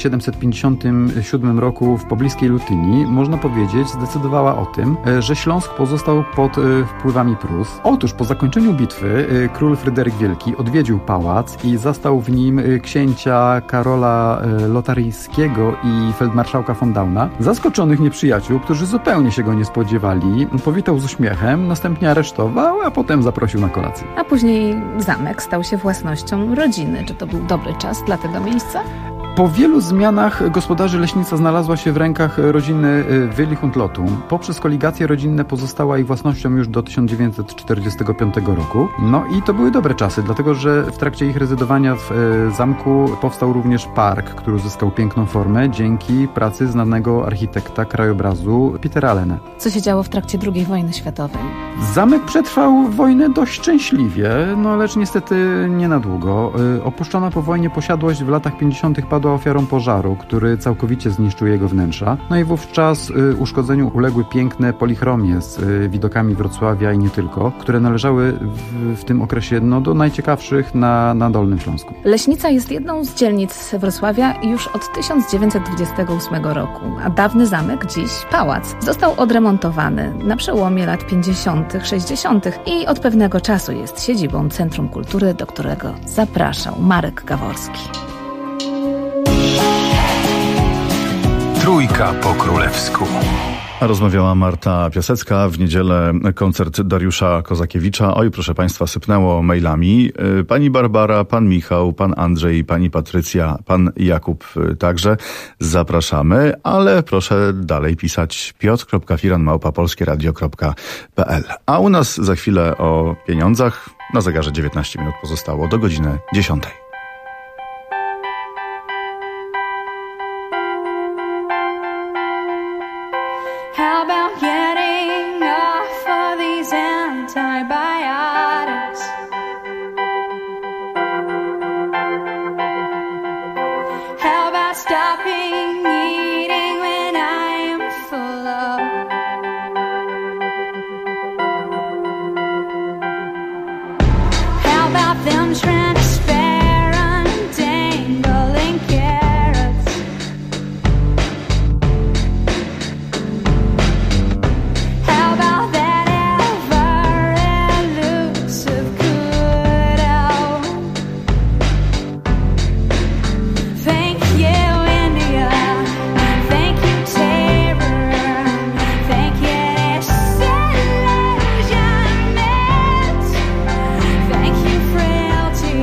[SPEAKER 6] 1757 roku w pobliskiej Lutyni, można powiedzieć, zdecydowała o tym, że Śląsk pozostał pod wpływami Prus. Otóż po zakończeniu bitwy król Fryderyk Wielki odwiedził pałac i zastał w nim księcia Karola Lotaryjskiego i feldmarszałka von Dauna, zaskoczonych nieprzyjaciół, którzy zupełnie się go nie spodziewali. Powitał z uśmiechem, następnie aresztował, a potem zaprosił na kolację.
[SPEAKER 5] A później zamek stał się własnością rodziny. Czy to był dobry czas dla tego miejsca?
[SPEAKER 6] Po wielu zmianach gospodarzy Leśnica znalazła się w rękach rodziny Wyli-Hundlotum. Poprzez koligacje rodzinne pozostała ich własnością już do 1945 roku. No i to były dobre czasy, dlatego że w trakcie ich rezydowania w zamku powstał również park, który uzyskał piękną formę dzięki pracy znanego architekta krajobrazu Petera Allena.
[SPEAKER 5] Co się działo w trakcie II wojny światowej?
[SPEAKER 6] Zamek przetrwał wojnę dość szczęśliwie, no lecz niestety nie na długo. Opuszczona po wojnie posiadłość w latach 50. padła ofiarą pożaru, który całkowicie zniszczył jego wnętrza. No i wówczas uszkodzeniu uległy piękne polichromie z widokami Wrocławia i nie tylko, które należały w tym okresie do najciekawszych na Dolnym Śląsku.
[SPEAKER 5] Leśnica jest jedną z dzielnic Wrocławia już od 1928 roku, a dawny zamek, dziś pałac, został odremontowany na przełomie lat 50., 60. i od pewnego czasu jest siedzibą Centrum Kultury, do którego zapraszał Marek Gaworski.
[SPEAKER 8] Trójka po królewsku.
[SPEAKER 4] A rozmawiała Marta Piasecka. W niedzielę koncert Dariusza Kozakiewicza. Oj, proszę Państwa, sypnęło mailami. Pani Barbara, pan Michał, pan Andrzej, pani Patrycja, pan Jakub także. Zapraszamy, ale proszę dalej pisać piotr.firan@polskieradio.pl. A u nas za chwilę o pieniądzach. Na zegarze 19 minut pozostało do godziny 10.
[SPEAKER 11] How about getting off of these antibiotics? How about stopping eating when I'm full of? How about them transparent dangling carrots? How about that ever elusive kudo? Thank you, India. Thank you, terror. Thank you, disillusionment. Thank you, frailty.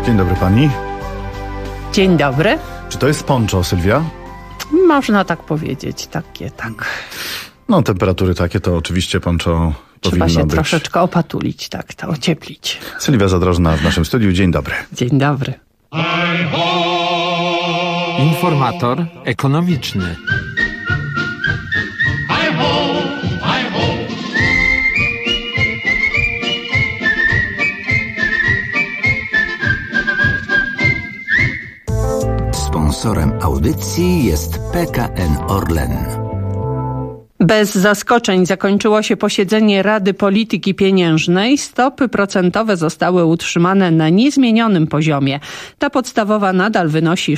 [SPEAKER 4] Dzień dobry pani.
[SPEAKER 12] Dzień dobry.
[SPEAKER 4] Czy to jest poncho, Sylwia?
[SPEAKER 12] Można tak powiedzieć, takie tak.
[SPEAKER 4] No, temperatury takie to oczywiście poncho
[SPEAKER 12] Trzeba
[SPEAKER 4] powinno
[SPEAKER 12] się
[SPEAKER 4] być.
[SPEAKER 12] troszeczkę opatulić, tak, to ocieplić.
[SPEAKER 4] Sylwia Zadrożna w naszym studiu. Dzień dobry.
[SPEAKER 12] Dzień dobry.
[SPEAKER 14] Informator ekonomiczny.
[SPEAKER 15] Sponsorem audycji jest PKN Orlen.
[SPEAKER 12] Bez zaskoczeń zakończyło się posiedzenie Rady Polityki Pieniężnej. Stopy procentowe zostały utrzymane na niezmienionym poziomie. Ta podstawowa nadal wynosi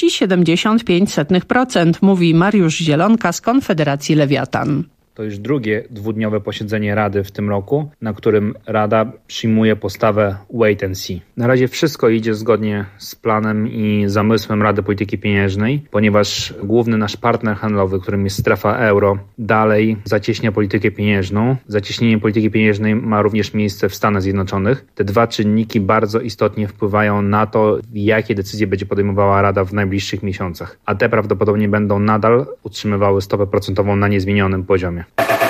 [SPEAKER 12] 6,75%, mówi Mariusz Zielonka z Konfederacji Lewiatan.
[SPEAKER 16] To już drugie dwudniowe posiedzenie Rady w tym roku, na którym Rada przyjmuje postawę wait and see. Na razie wszystko idzie zgodnie z planem i zamysłem Rady Polityki Pieniężnej, ponieważ główny nasz partner handlowy, którym jest strefa euro, dalej zacieśnia politykę pieniężną. Zacieśnienie polityki pieniężnej ma również miejsce w Stanach Zjednoczonych. Te dwa czynniki bardzo istotnie wpływają na to, jakie decyzje będzie podejmowała Rada w najbliższych miesiącach. A te prawdopodobnie będą nadal utrzymywały stopę procentową na niezmienionym poziomie.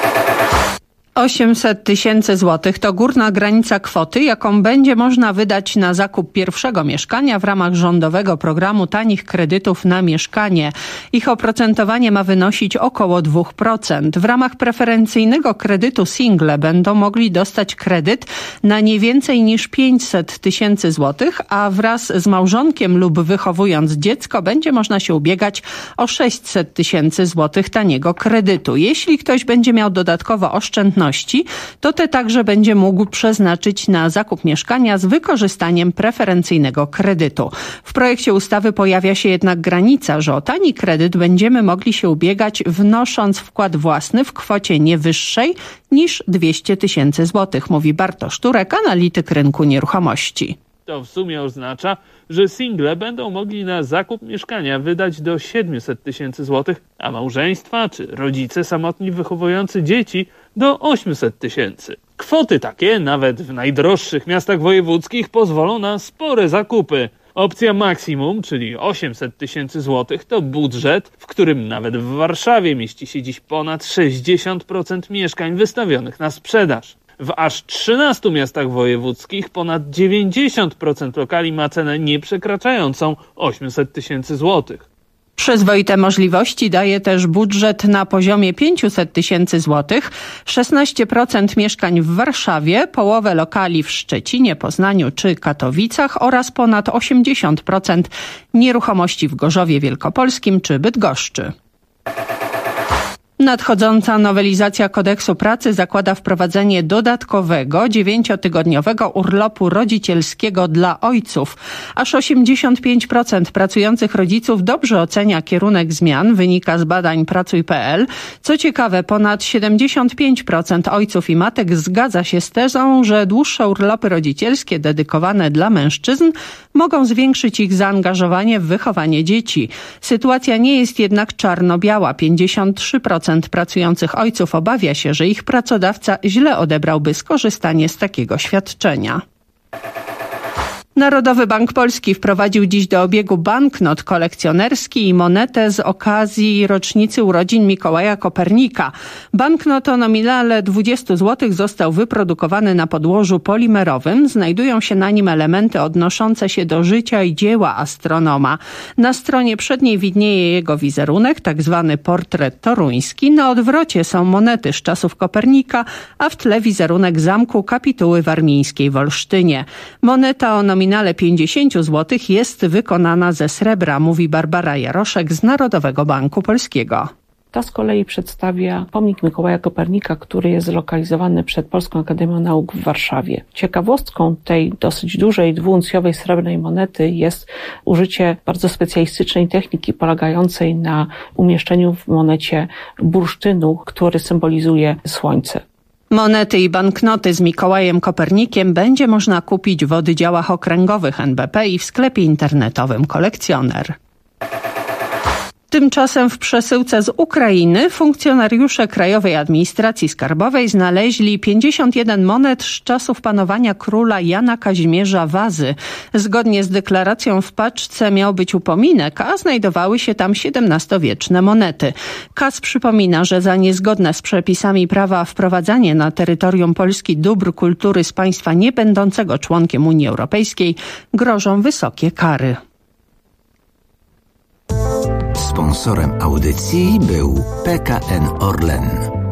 [SPEAKER 12] 800 tysięcy złotych to górna granica kwoty, jaką będzie można wydać na zakup pierwszego mieszkania w ramach rządowego programu tanich kredytów na mieszkanie. Ich oprocentowanie ma wynosić około 2%. W ramach preferencyjnego kredytu single będą mogli dostać kredyt na nie więcej niż 500 tysięcy złotych, a wraz z małżonkiem lub wychowując dziecko będzie można się ubiegać o 600 tysięcy złotych taniego kredytu. Jeśli ktoś będzie miał dodatkowo oszczędności, to te także będzie mógł przeznaczyć na zakup mieszkania z wykorzystaniem preferencyjnego kredytu. W projekcie ustawy pojawia się jednak granica, że o tani kredyt będziemy mogli się ubiegać, wnosząc wkład własny w kwocie nie wyższej niż 200 tysięcy złotych, mówi Bartosz Turek, analityk rynku nieruchomości.
[SPEAKER 25] To w sumie oznacza, że single będą mogli na zakup mieszkania wydać do 700 tysięcy złotych, a małżeństwa czy rodzice samotni wychowujący dzieci do 800 tysięcy. Kwoty takie, nawet w najdroższych miastach wojewódzkich, pozwolą na spore zakupy. Opcja maksimum, czyli 800 tysięcy złotych, to budżet, w którym nawet w Warszawie mieści się dziś ponad 60% mieszkań wystawionych na sprzedaż. W aż 13 miastach wojewódzkich ponad 90% lokali ma cenę nieprzekraczającą 800 tysięcy złotych.
[SPEAKER 12] Przyzwoite możliwości daje też budżet na poziomie 500 tysięcy złotych, 16% mieszkań w Warszawie, połowę lokali w Szczecinie, Poznaniu czy Katowicach oraz ponad 80% nieruchomości w Gorzowie Wielkopolskim czy Bydgoszczy. Nadchodząca nowelizacja kodeksu pracy zakłada wprowadzenie dodatkowego 9-tygodniowego urlopu rodzicielskiego dla ojców. Aż 85% pracujących rodziców dobrze ocenia kierunek zmian, wynika z badań Pracuj.pl. Co ciekawe, ponad 75% ojców i matek zgadza się z tezą, że dłuższe urlopy rodzicielskie dedykowane dla mężczyzn mogą zwiększyć ich zaangażowanie w wychowanie dzieci. Sytuacja nie jest jednak czarno-biała. 53% pracujących ojców obawia się, że ich pracodawca źle odebrałby skorzystanie z takiego świadczenia. Narodowy Bank Polski wprowadził dziś do obiegu banknot kolekcjonerski i monetę z okazji rocznicy urodzin Mikołaja Kopernika. Banknot o nominale 20 zł został wyprodukowany na podłożu polimerowym. Znajdują się na nim elementy odnoszące się do życia i dzieła astronoma. Na stronie przedniej widnieje jego wizerunek, tak zwany portret toruński. Na odwrocie są monety z czasów Kopernika, a w tle wizerunek zamku Kapituły Warmińskiej w Olsztynie. Moneta o nominale 50 zł jest wykonana ze srebra, mówi Barbara Jaroszek z Narodowego Banku Polskiego.
[SPEAKER 26] Ta z kolei przedstawia pomnik Mikołaja Kopernika, który jest zlokalizowany przed Polską Akademią Nauk w Warszawie. Ciekawostką tej dosyć dużej dwuuncjowej srebrnej monety jest użycie bardzo specjalistycznej techniki polegającej na umieszczeniu w monecie bursztynu, który symbolizuje słońce.
[SPEAKER 12] Monety i banknoty z Mikołajem Kopernikiem będzie można kupić w oddziałach okręgowych NBP i w sklepie internetowym Kolekcjoner. Tymczasem w przesyłce z Ukrainy funkcjonariusze Krajowej Administracji Skarbowej znaleźli 51 monet z czasów panowania króla Jana Kazimierza Wazy. Zgodnie z deklaracją w paczce miał być upominek, a znajdowały się tam XVII-wieczne monety. KAS przypomina, że za niezgodne z przepisami prawa wprowadzanie na terytorium Polski dóbr kultury z państwa nie będącego członkiem Unii Europejskiej grożą wysokie kary.
[SPEAKER 15] Sponsorem audycji był PKN Orlen.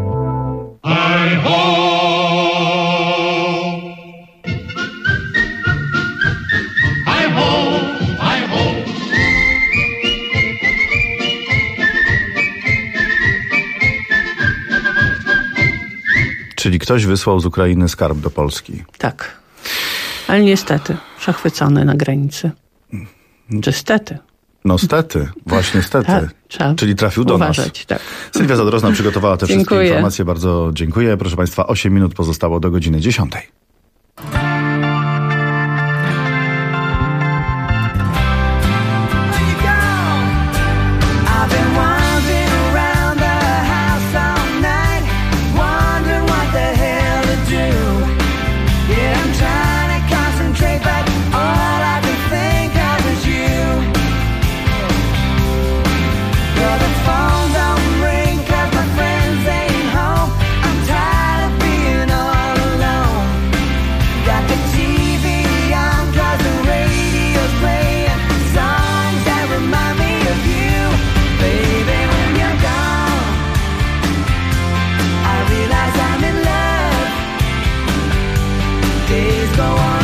[SPEAKER 4] Czyli ktoś wysłał z Ukrainy skarb do Polski.
[SPEAKER 12] Tak. Ale niestety, przechwycony na granicy. Czy stety?
[SPEAKER 4] No stety, właśnie stety.
[SPEAKER 12] Tak,
[SPEAKER 4] czyli trafił do
[SPEAKER 12] uważać,
[SPEAKER 4] nas.
[SPEAKER 12] Tak.
[SPEAKER 4] Sylwia Zadrożna przygotowała te
[SPEAKER 12] Dziękuję.
[SPEAKER 4] wszystkie informacje. Bardzo dziękuję. Proszę Państwa, 8 minut pozostało do godziny 10.
[SPEAKER 23] I've been wandering around the house all night, wondering what the hell to do. Yeah, I'm trying to concentrate, but all I can think of is you. Well, the phone don't ring 'cause my friends ain't home. I'm tired of being all alone. Got the TV on 'cause the radio's playing songs that remind me of you. Baby, when you're gone, I realize I'm in love. Days go on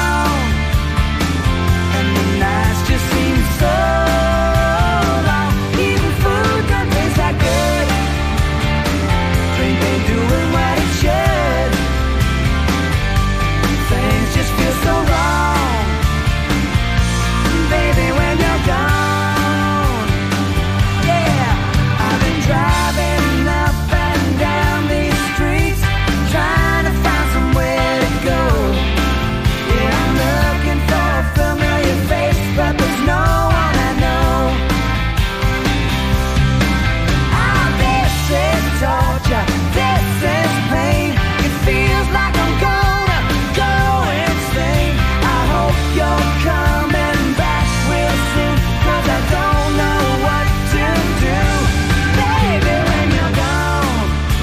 [SPEAKER 23] and the nights just seem so long. Even food don't taste that good. Drink ain't doing what it should. Things just feel so wrong. Baby, when you're gone. Yeah, I've been driving up and down these streets, trying to find somewhere to go. Yeah, I'm looking for a familiar face, but there's no one I know. Oh, this is torture, this is pain. It feels like I'm gonna go insane. I hope you're coming back real soon, 'cause I don't know what to do. Baby, when you're gone,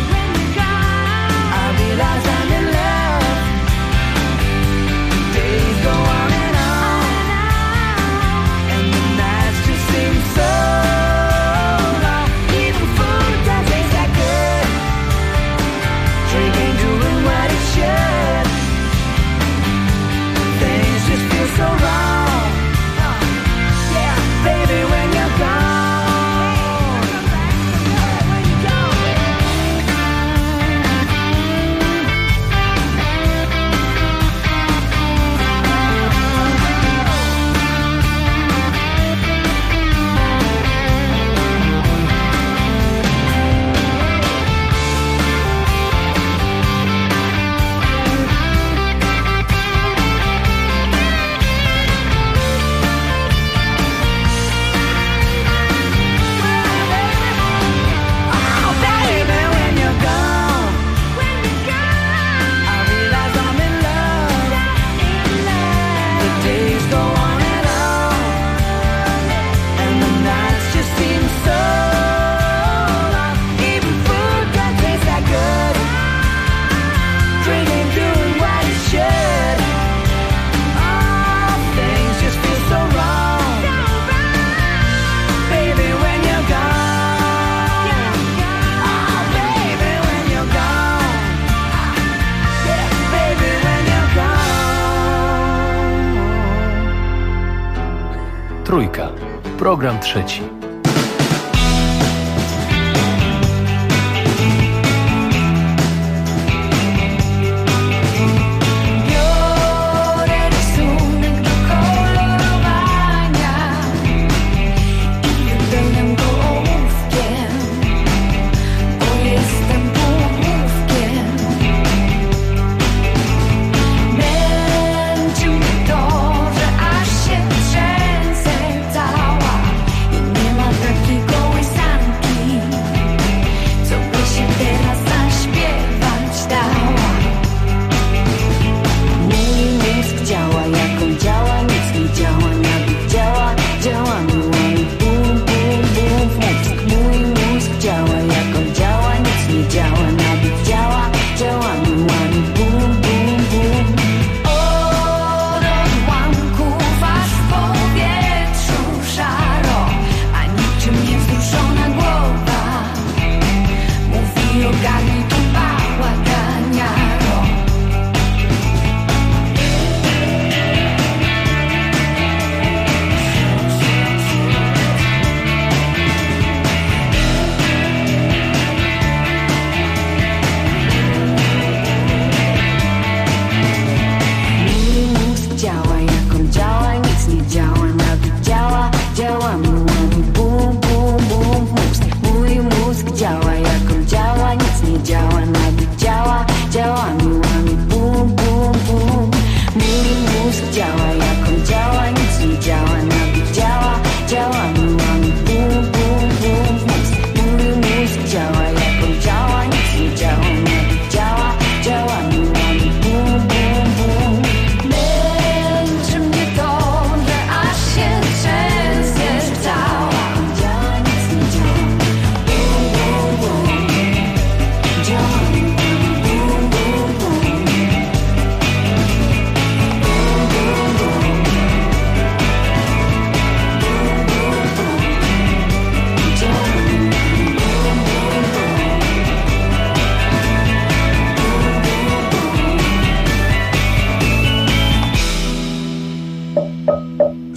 [SPEAKER 23] I realize I'm in love. Days go on and the nights just seem so long. Even food don't taste that good. Drink ain't doing what it should. Things just feel so wrong. Yeah, baby, when you're gone. Oh, baby, when you're gone, I realize I'm in love. The days go on and the nights just seem so long. Even food don't taste that good. Drink ain't doing what it should. Oh, things just feel so wrong. Baby, when you're gone. Oh, baby, when you're gone. Yeah, baby, when you're gone.
[SPEAKER 13] Trójka. Program trzeci.
[SPEAKER 11] Biorę rysunek do kolorowania i wypełniam go ołówkiem, bo jestem półgłówkiem. Męczy mnie to, że aż się trzęsę cała i nie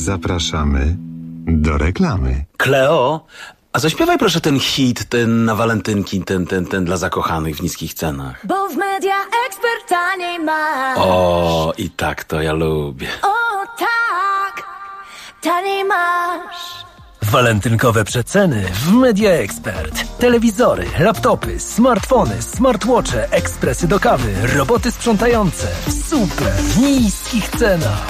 [SPEAKER 3] Zapraszamy do reklamy.
[SPEAKER 1] Kleo, a zaśpiewaj proszę ten hit, ten na walentynki, ten dla zakochanych w niskich cenach.
[SPEAKER 11] Bo w Media Expert taniej masz.
[SPEAKER 1] O, i tak to ja lubię.
[SPEAKER 11] O tak, taniej masz.
[SPEAKER 2] Walentynkowe przeceny w Media Expert. Telewizory, laptopy, smartfony, smartwatche, ekspresy do kawy, roboty sprzątające w super niskich cenach.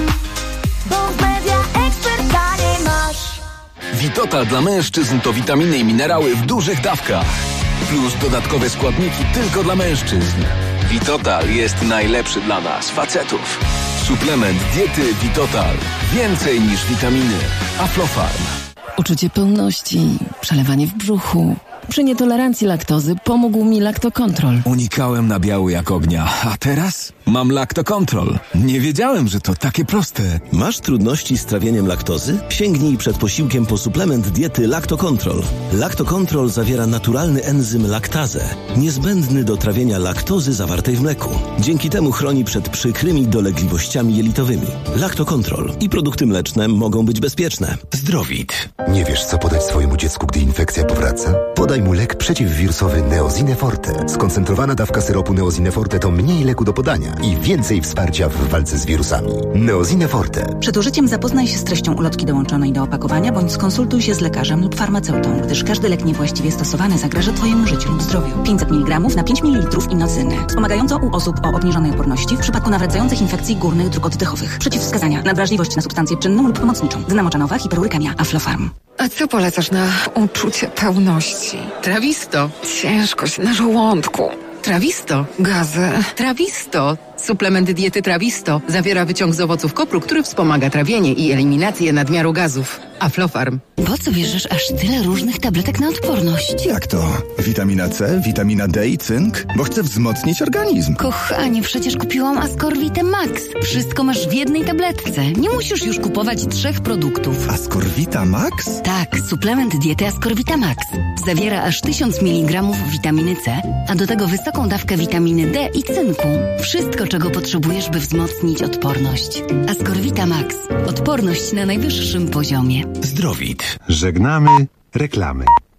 [SPEAKER 11] Bo w Media Expert taniej masz.
[SPEAKER 17] Vitotal dla mężczyzn to witaminy i minerały w dużych dawkach. Plus dodatkowe składniki tylko dla mężczyzn. Vitotal jest najlepszy dla nas, facetów. Suplement diety Vitotal. Więcej niż witaminy. Aflofarm.
[SPEAKER 18] Uczucie pełności, przelewanie w brzuchu. Przy nietolerancji laktozy pomógł mi Lactocontrol.
[SPEAKER 17] Unikałem nabiału jak ognia, a teraz mam Lactocontrol. Nie wiedziałem, że to takie proste.
[SPEAKER 19] Masz trudności z trawieniem laktozy? Sięgnij przed posiłkiem po suplement diety Lactocontrol. Lactocontrol zawiera naturalny enzym laktazę, niezbędny do trawienia laktozy zawartej w mleku. Dzięki temu chroni przed przykrymi dolegliwościami jelitowymi. Lactocontrol i produkty mleczne mogą być bezpieczne.
[SPEAKER 20] Zdrowit. Nie wiesz, co podać swojemu dziecku, gdy infekcja powraca? Podaj mu lek przeciwwirusowy Neosine Forte. Skoncentrowana dawka syropu Neosine Forte to mniej leku do podania i więcej wsparcia w walce z wirusami. Neosine Forte.
[SPEAKER 21] Przed użyciem zapoznaj się z treścią ulotki dołączonej do opakowania bądź skonsultuj się z lekarzem lub farmaceutą, gdyż każdy lek niewłaściwie stosowany zagraża Twojemu życiu lub zdrowiu. 500 mg na 5 ml inocyny. Wspomagająco u osób o obniżonej oporności w przypadku nawracających infekcji górnych dróg oddechowych. Przeciwwskazania: nadwrażliwość na substancję czynną lub pomocniczą. Gna moczanowa, hiperurykemia. Aflofarm.
[SPEAKER 27] A co polecasz na uczucie pełności? Trawisto. Ciężkość na żołądku. Trawisto. Gazy. Trawisto. Suplement diety Trawisto zawiera wyciąg z owoców kopru, który wspomaga trawienie i eliminację nadmiaru gazów. Aflofarm.
[SPEAKER 18] Po co bierzesz aż tyle różnych tabletek na odporność?
[SPEAKER 17] Jak to? Witamina C, witamina D i cynk? Bo chcę wzmocnić organizm.
[SPEAKER 18] Kochanie, przecież kupiłam Ascorvite Max. Wszystko masz w jednej tabletce. Nie musisz już kupować 3 produktów.
[SPEAKER 17] Ascorvita Max?
[SPEAKER 18] Tak, suplement diety Ascorvita Max. Zawiera aż 1000 mg witaminy C, a do tego wysoką dawkę witaminy D i cynku. Wszystko, czego potrzebujesz, by wzmocnić odporność. Ascorvita Max. Odporność na najwyższym poziomie.
[SPEAKER 20] Zdrowit.
[SPEAKER 3] Żegnamy reklamy.